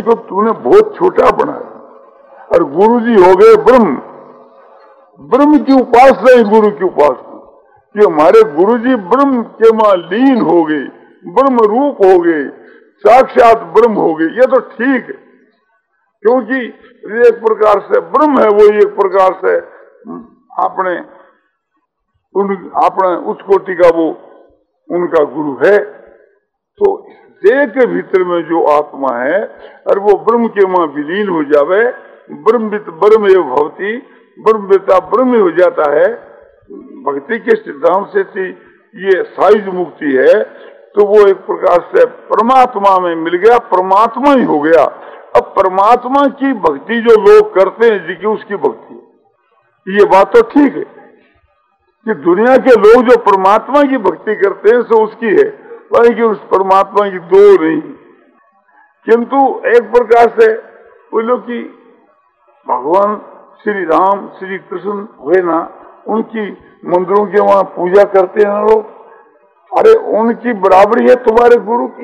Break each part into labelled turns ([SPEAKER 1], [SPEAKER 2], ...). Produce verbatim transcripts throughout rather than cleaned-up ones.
[SPEAKER 1] तो तूने बहुत छोटा बनाया और गुरु जी हो गए ब्रह्म। ब्रह्म की उपासना ही गुरु की उपासना, कि हमारे गुरु जी ब्रह्म के मां लीन हो गए, ब्रह्म रूप हो गए, साक्षात ब्रह्म हो गए। ये तो ठीक है, क्योंकि एक प्रकार से ब्रह्म है, वो एक प्रकार से अपने उन अपने उस कोटि का वो उनका गुरु है। तो देह के भीतर में जो आत्मा है और वो ब्रह्म के मां विलीन हो जावे, ब्रह्मवित ब्रह्म एव भवति, ब्रह्मविता ब्रह्म हो जाता है। भक्ति के सिद्धांत से थी ये साइज मुक्ति है, तो वो एक प्रकार से परमात्मा में मिल गया, परमात्मा ही हो गया। अब परमात्मा की भक्ति जो लोग करते हैं जी की उसकी भक्ति, ये बात तो ठीक है कि दुनिया के लोग जो परमात्मा की भक्ति करते हैं सो उसकी है, वही कि उस परमात्मा की दो नहीं। किंतु एक प्रकार से बोलो कि भगवान श्री राम श्री कृष्ण हुए ना, उनकी मंदिरों के वहां पूजा करते हैं लोग, अरे उनकी बराबरी है तुम्हारे गुरु की।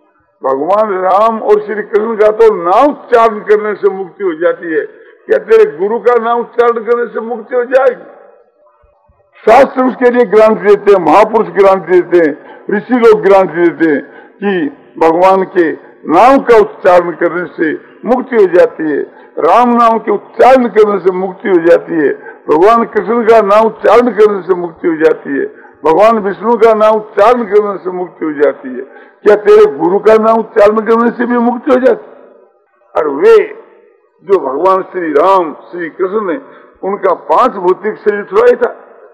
[SPEAKER 1] भगवान राम और श्री कृष्ण का तो नाम उच्चारण करने से मुक्ति हो जाती है, क्या तेरे गुरु का नाम उच्चारण करने से मुक्ति हो जाएगी? शास्त्र उसके लिए गारंटी देते हैं, महापुरुष गारंटी देते हैं, ऋषि लोग गारंटी देते हैं कि भगवान के नाम का उच्चारण करने से मुक्ति हो जाती है, राम नाम के उच्चारण करने से मुक्ति हो जाती है, भगवान कृष्ण का नाम उच्चारण करने से मुक्ति हो जाती है, भगवान विष्णु का नाम उच्चारण करने से मुक्ति हो जाती है। क्या तेरे गुरु का नाम उच्चारण करने से भी मुक्ति हो जाती है? और वे जो भगवान श्री राम श्री कृष्ण ने, उनका पांच भौतिक शरीर थोड़ा ही था,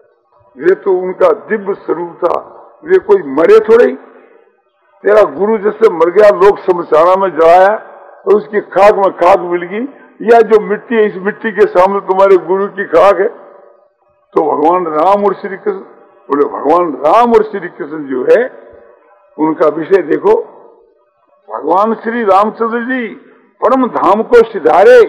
[SPEAKER 1] वे तो उनका दिव्य स्वरूप था, वे कोई मरे थोड़े ही। तेरा गुरु जैसे मर गया, लोग शमशाना में जलाया और उसकी खाक में खाक मिल गई, या जो मिट्टी है इस मिट्टी के सामने तुम्हारे गुरु की खाक है। तो भगवान राम और श्री कृष्ण बोले, भगवान राम और श्री कृष्ण जो है उनका विषय देखो, भगवान श्री रामचंद्र जी परम धाम को सिधारे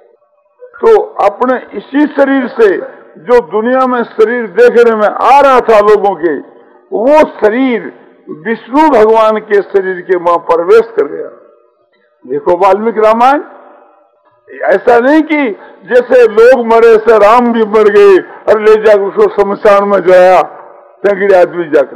[SPEAKER 1] तो अपने इसी शरीर से जो दुनिया में शरीर देखने में आ रहा था लोगों के, वो शरीर विष्णु भगवान के शरीर के मां प्रवेश कर गया। देखो वाल्मीकि रामायण, ऐसा नहीं कि जैसे लोग मरे से राम भी मर गए और ले जाकर उसको शमशान में जाया तंगड़े आदमी जाकर,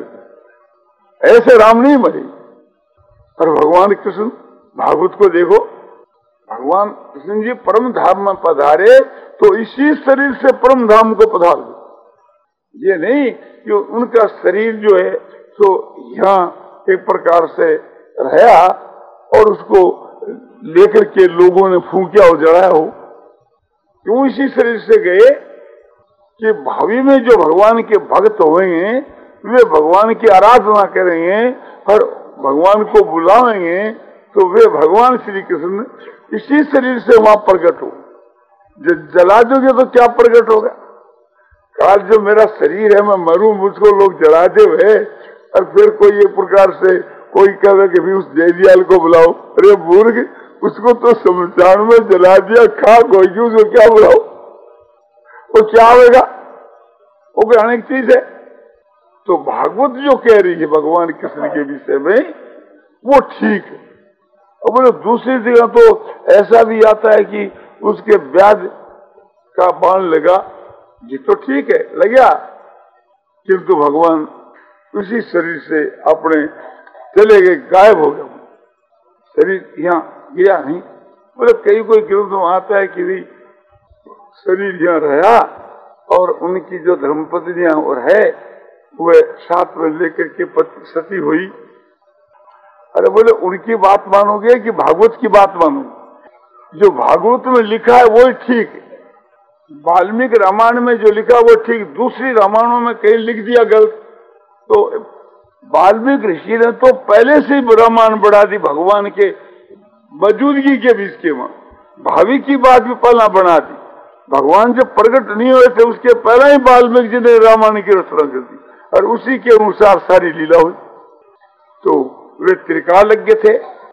[SPEAKER 1] ऐसे राम नहीं मरे। और भगवान कृष्ण भागवत को देखो, भगवान कृष्ण जी परम धाम में पधारे तो इसी शरीर से परम धाम को पधार गए। ये नहीं कि उनका शरीर जो है तो यहाँ एक प्रकार से रहा और उसको लेकर के लोगों ने फूंकिया और जलाया हो। क्यों इसी शरीर से गए कि भावी में जो भगवान के भक्त होंगे वे भगवान की आराधना करेंगे और भगवान को बुलाएंगे, तो वे भगवान श्री कृष्ण इसी शरीर से वहां प्रकट हो। जब जला दोगे तो क्या प्रकट होगा? काल जो मेरा शरीर है मैं मरूं, मुझको लोग जला दे हुए और फिर कोई एक प्रकार से कोई कहे कि भी उस जयदयाल को बुलाओ, अरे मूर्ख, उसको तो शमशान में जला दिया, खाक होगी, उसको क्या बुलाओ? वो क्या होगा? वो कोई अनेक चीज है। तो भागवत जो कह रही है भगवान कृष्ण के विषय में वो ठीक है। और बोले दूसरी जगह तो ऐसा भी आता है कि उसके ब्याज का बाण लगा, ये तो ठीक है लगा, किंतु भगवान उसी शरीर से अपने चले गए, गायब हो गए, शरीर यहाँ गया नहीं। बोले कई कोई ग्रंथ में आता है कि भी शरीर यहाँ रहा और उनकी जो धर्मपत्नियां और है वह साथ में लेकर के पति सती हुई। अरे बोले उनकी बात मानोगे कि भागवत की बात मानोगे? जो भागवत में लिखा है वो ठीक है, वाल्मीकि रामायण में जो लिखा वो ठीक, दूसरी रामायणों में कहीं लिख दिया गलत। तो वाल्मीकि ऋषि ने तो पहले से ही रामायण बढ़ा दी भगवान के मौजूदगी के बीच के वहां, भावी की बात भी पहला बना दी। भगवान जब प्रकट नहीं हुए थे उसके पहले ही वाल्मीकि जी ने रामायण की रचना कर दी और उसी के अनुसार सारी लीला हुई। तो वे त्रिकालज्ञ थे।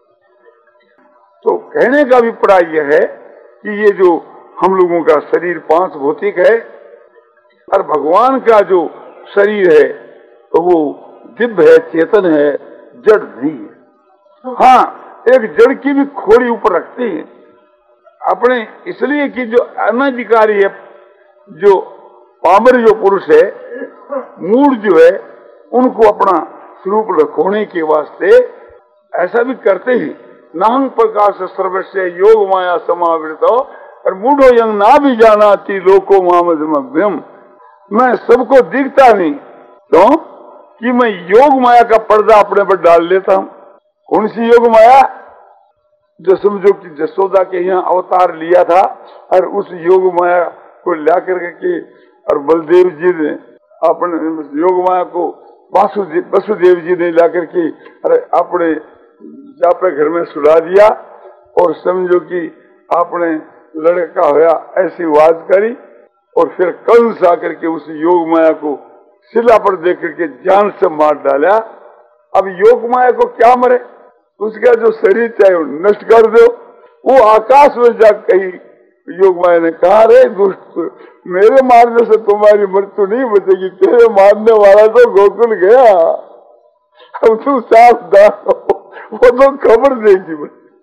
[SPEAKER 1] तो कहने का अभिप्राय यह है कि ये जो हम लोगों का शरीर पांच भौतिक है और भगवान का जो शरीर है तो वो दिव्य है, चेतन है, जड़ नहीं है। हाँ, एक जड़ की भी खोड़ी ऊपर रखते हैं अपने, इसलिए कि जो अनाधिकारी है, जो पामर जो पुरुष है, मूड जो है, उनको अपना स्वरूप रखोने के वास्ते ऐसा भी करते हैं। नाहं प्रकाश सर्वस्य योग माया समावृत और मूढ़ो यंग ना भी जाना थी लोको मामजमभ्यम, मैं सबको दिखता नहीं क्यों कि मैं योग माया का पर्दा अपने पर डाल लेता हूं। कौन सी योग माया? जो समझो कि जसोदा के यहाँ अवतार लिया था और उस योग माया को ला करके के और बलदेव जी ने अपने योग माया को वासुदेव वसुदेव जी ने ला करके अरे अपने जापे घर में सुला दिया और समझो कि आपने लड़का होया ऐसी आवाज करी और फिर कंस आकर के उस योग माया को शिला पर देख करके जान से मार डाला। अब योग माया को क्या मरे, उसका जो शरीर चाहे नष्ट कर दो। वो आकाश में जा कही योग माया ने कहा, रे दुष्ट, मेरे मारने से तुम्हारी मृत्यु नहीं बचेगी, तेरे मारने वाला तो गोकुल गया, अब तू सावधान हो, वो तो खबर देगी।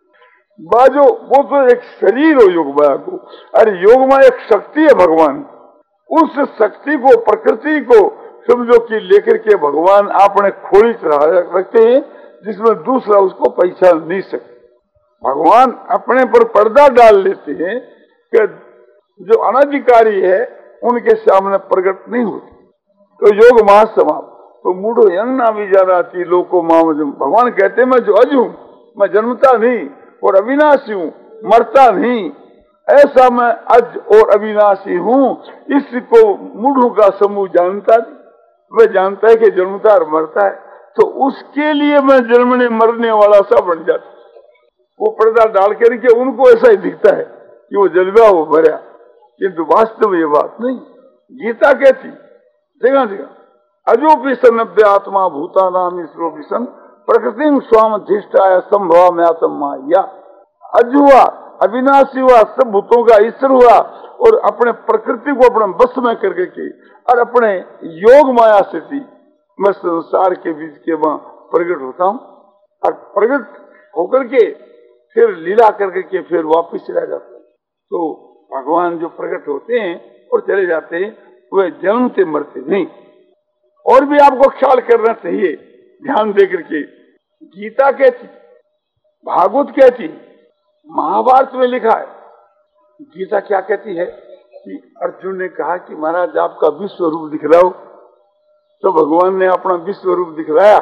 [SPEAKER 1] बाजो वो तो एक शरीर हो योग माया को, अरे योग माया एक शक्ति है भगवान, उस शक्ति को प्रकृति को समझो कि लेकर के भगवान अपने खोली रखते हैं जिसमें दूसरा उसको पहचान नहीं सकते। भगवान अपने पर पर्दा डाल लेते हैं कि जो अनाधिकारी है उनके सामने प्रकट नहीं होती। तो योग माया समाप्त। तो मूढ़ो यंग ना भी जा रहा थी लोको माम, भगवान कहते मैं जो अज हूं, मैं जन्मता नहीं और अविनाशी हूँ, मरता नहीं, ऐसा मैं अज और अविनाशी हूँ। इसको मूढ़ों का समूह जानता नहीं, वह जानता है कि जन्मता और मरता है, तो उसके लिए मैं जन्मने मरने वाला सा बन जाता। वो पर्दा डाल करके उनको ऐसा ही दिखता है कि वो जलवा वो भरा, किंतु वास्तव ये बात नहीं। गीता कहती जगह जगह अजो पिशन नब्बे आत्मा भूता नाम ईश्वरो पिशन प्रकृति स्वाम अधिष्ठाय संभव में आत्म माया। अज हुआ, अविनाशी हुआ, सब भूतों का ईश्वर हुआ और अपने प्रकृति को अपने बस में करके की और अपने योग माया से थी मैं संसार के बीच के वहां प्रकट होता हूँ और प्रकट होकर के फिर लीला करके के फिर वापिस चला जाता है। तो भगवान जो प्रकट होते हैं और चले जाते हैं वे जन्मते मरते नहीं। और भी आपको ख्याल करना चाहिए ध्यान दे करके। गीता कहती, भागवत कहती, महाभारत में लिखा है। गीता क्या कहती है कि अर्जुन ने कहा कि महाराज आपका विश्व रूप दिखलाओ, तो भगवान ने अपना विश्व रूप दिखलाया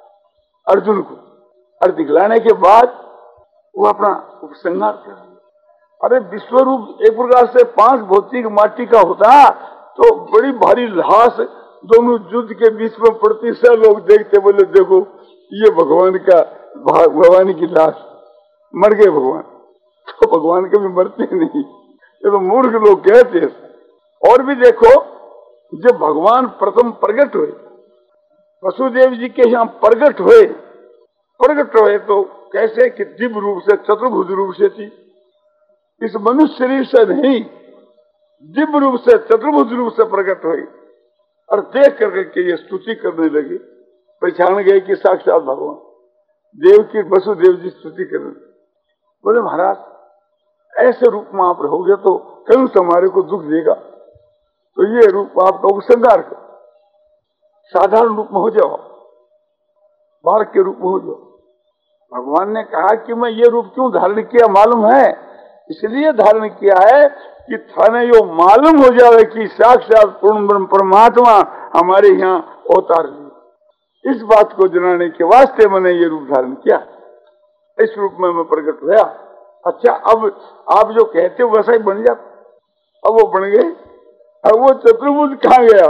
[SPEAKER 1] अर्जुन को और दिखलाने के बाद वो अपना उपसंहार कर दिया। अरे विश्व रूप एक प्रकार से पांच भौतिक माटी का होता तो बड़ी भारी लाश दोनों युद्ध के बीच में पड़ती, सब लोग देखते बोले देखो ये भगवान का भगवान की लाश, मर गए भगवान। तो भगवान कभी मरते नहीं, ये तो मूर्ख लोग कहते हैं। और भी देखो जब भगवान प्रथम प्रकट हुए, वसुदेव जी के यहाँ प्रकट हुए, प्रकट हुए तो कैसे कि दिव्य रूप से, चतुर्भुज रूप से थी, इस मनुष्य शरीर से नहीं, दिव्य रूप से चतुर्भुज रूप से प्रकट हुई और देख करके के ये स्तुति करने लगे, पहचान गए कि साक्षात भगवान देव की वसुदेव जी स्तुति करने। बोले महाराज ऐसे रूप में आप रहोगे तो कंस हमारे को दुख देगा, तो ये रूप आपका उपसंहार करो, साधारण रूप में हो जाओ, बालक के रूप में हो जाओ। भगवान ने कहा कि मैं ये रूप क्यों धारण किया मालूम है? इसलिए धारण किया है कि थाने यो मालूम हो जाए कि साक्षात पूर्ण ब्रह्म परमात्मा हमारे यहाँ अवतार लिया। इस बात को जनाने के वास्ते मैंने ये रूप धारण किया, इस रूप में मैं प्रकट हुआ। अच्छा अब आप जो कहते हो वैसा ही बन जाता। अब वो बन गए, अब वो चतुर्भुज कहाँ गया?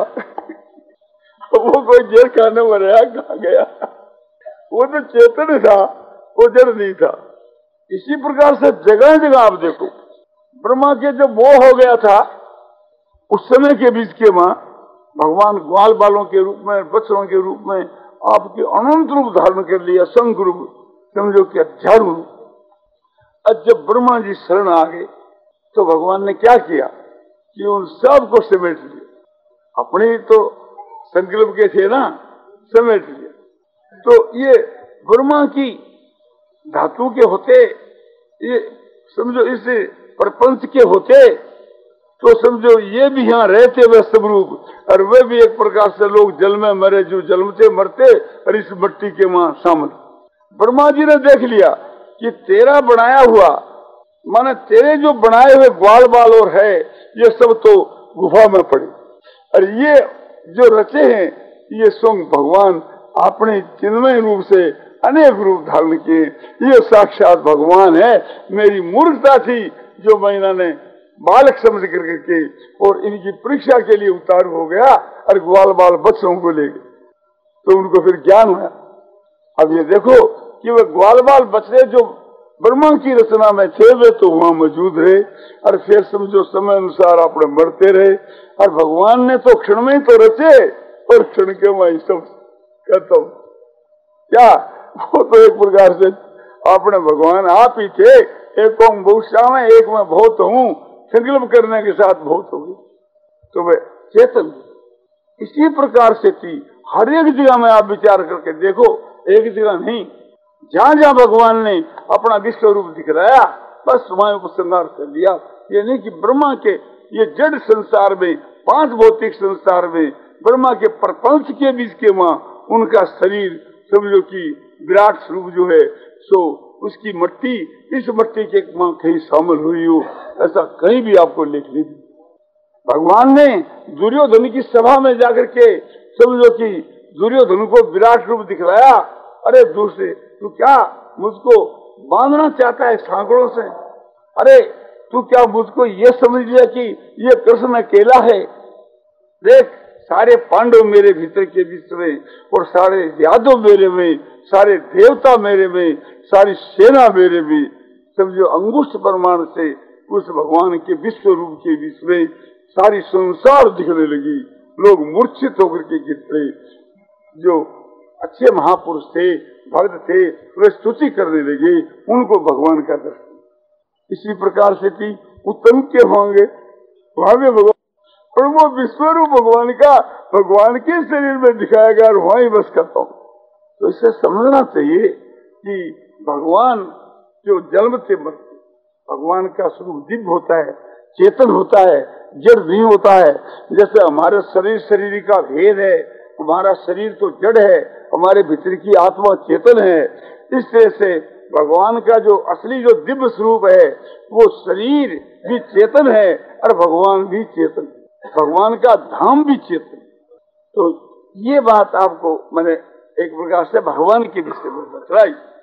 [SPEAKER 1] वो कोई जेल खाने में रहा, कहाँ गया? वो तो चेतन था, वो जड़ नहीं था। इसी प्रकार से जगह जगह आप देखो, ब्रह्मा के जब वो हो गया था उस समय के बीच के मां भगवान ग्वाल बालों के रूप में, बच्चों के रूप में आपके अनंत रूप धारण कर लिया, शंख रूप, समझो कि हजार रूप। अब जब ब्रह्मा जी शरण आ गए तो भगवान ने क्या किया कि उन सब को समेट लिया, अपने तो संकल्प के थे ना, समेट लिया। तो ये ब्रह्मा की धातु के होते, ये समझो इस प्रपंच के होते, तो समझो ये भी यहाँ रहते वे सब रूप, और वे भी एक प्रकार से लोग जल में मरे जो जन्मते मरते, और इस मिट्टी के वहां शामिल। ब्रह्मा जी ने देख लिया कि तेरा बनाया हुआ, माने तेरे जो बनाए हुए ग्वाल बाल और है, ये सब तो गुफा में पड़े, और ये जो रचे हैं ये स्वयं भगवान अपने चिन्मय रूप से अनेक रूप धारण किए, ये साक्षात भगवान है। मेरी मूर्खता थी जो मैं इन्होंने बालक समझ कर के और इनकी परीक्षा के लिए उतार हो गया, और ग्वाल बाल बच्चों को ले गए, तो उनको फिर ज्ञान हुआ। अब ये देखो कि वे ग्वाल बाल बच्चे जो ब्रह्मा की रचना में थे वे तो वहां मौजूद रहे, और फिर समझो समय अनुसार अपने बढ़ते रहे, और भगवान ने तो क्षण में तो रचे, और क्षण के वही सब कहता हूँ क्या, वो तो एक प्रकार से अपने भगवान आप ही थे। एक ओम बहुश्याम है, एक मैं बहुत हूँ, संकल्प करने के साथ बहुत होगी, तो वे चेतन। इसी प्रकार से थी हर एक जगह में, आप विचार करके देखो, एक जगह नहीं, जहाँ जहाँ भगवान ने अपना विश्व रूप दिखलाया बस वहां को श्रृंगार कर लिया। ये नहीं कि ब्रह्मा के ये जड़ संसार में, पांच भौतिक संसार में, ब्रह्मा के प्रपंच के बीच के वहां उनका शरीर समझो कि विराट स्वरूप जो है सो उसकी मट्टी इस मट्टी के वहां कहीं शामिल हुई हो, ऐसा कहीं भी आपको लिख नहीं। भगवान ने दुर्योधन की सभा में जाकर के समझो कि दुर्योधन को विराट रूप दिखलाया। अरे दूसरे तू क्या मुझको बांधना चाहता है सांकड़ों से? अरे तू क्या मुझको ये समझ लिया कि ये कृष्ण अकेला है? देख सारे पांडव मेरे भीतर के बीच में, और सारे यादव मेरे में, सारे देवता मेरे में, सारी सेना मेरे में, समझो अंगुष्ठ प्रमाण से उस भगवान के विश्व रूप के बीच में सारी संसार दिखने लगी। लोग मूर्छित होकर के गिर पड़े। जो अच्छे महापुरुष थे, भक्त थे, वे स्तुति करने लगे, उनको भगवान का दर्शन। इसी प्रकार से थी उत्तम के होंगे वहां भी भगवान, और वो विश्वरूप भगवान का भगवान के शरीर में दिखाया गया, और वहां ही बस करता हूँ। तो इसे समझना चाहिए कि भगवान जो जन्म से मरते, भगवान का स्वरूप दिव्य होता है, चेतन होता है, जड़ नहीं होता है। जैसे हमारे शरीर शरीर का भेद है, हमारा शरीर तो जड़ है, हमारे भीतर की आत्मा चेतन है। इस तरह से भगवान का जो असली जो दिव्य स्वरूप है वो शरीर भी चेतन है और भगवान भी चेतन, भगवान का धाम भी चेतन। तो ये बात आपको मैंने एक प्रकार से भगवान के विषय में बताई।